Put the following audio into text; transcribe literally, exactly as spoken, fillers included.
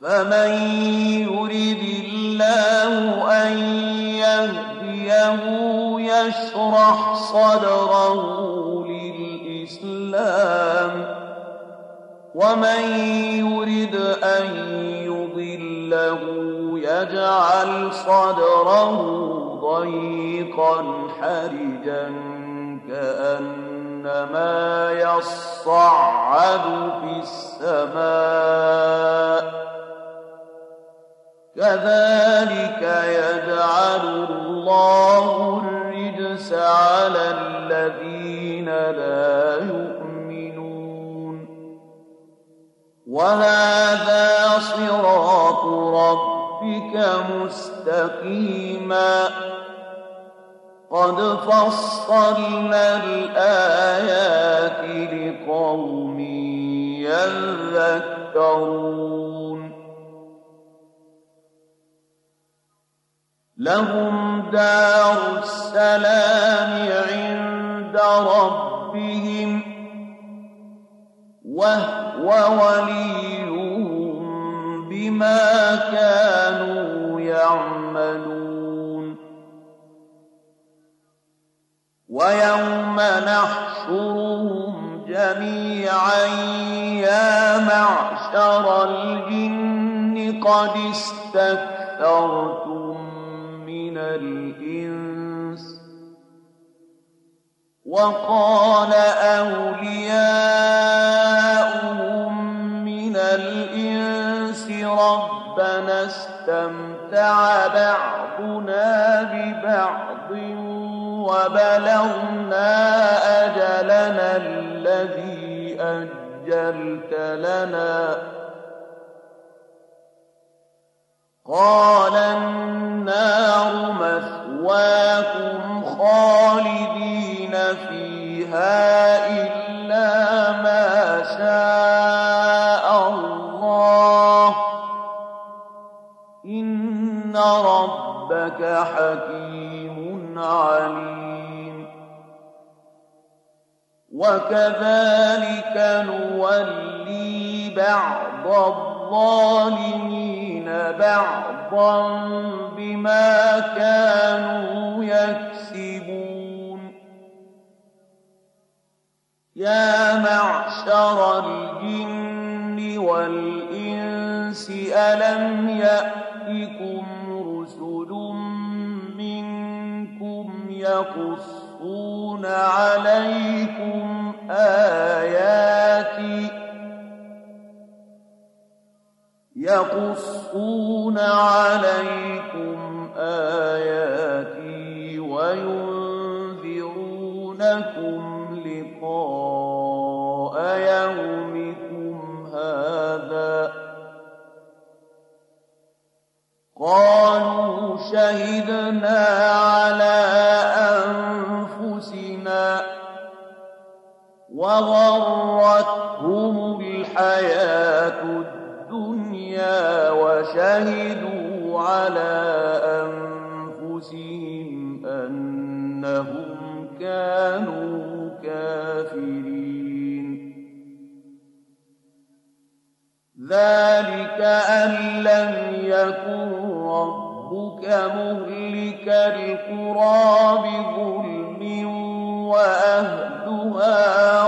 فمن يرد الله أن يهديه يشرح صدره للإسلام ومن يرد أن يضله يجعل صدره ضيقا حرجا كأنما يصعد في السماء كذلك يجعل الله الرجس على الذين لا يؤمنون وهذا صراط ربك مستقيما قد فصلنا الآيات لقوم يذكرون لهم دار السلام عند ربهم وهو وليهم بما كانوا يعملون ويوم نحشرهم جميعا يا معشر الجن قد استكثرتم من الإنس وقال أولياؤهم من الإنس ربنا استمتع بعضنا ببعض وبلغنا أجلنا الذي أجلت لنا قال النار مثواكم خالدين فيها إلا ما شاء الله إن ربك حكيم عليم وكذلك نولي بعض الظالمين بعضا بما كانوا يكسبون يا معشر الجن والإنس ألم يأتكم رسل منكم يقصون عليكم آياتي يقصون عليكم آياتي وينذرونكم لقاء يومكم هذا قالوا شهدنا على أنفسنا وغرتهم الحياة الدنيا وشهدوا على أنفسهم أنهم كانوا كافرين ذلك أن لم يكن ربك مهلك القرى بظلم وأهلها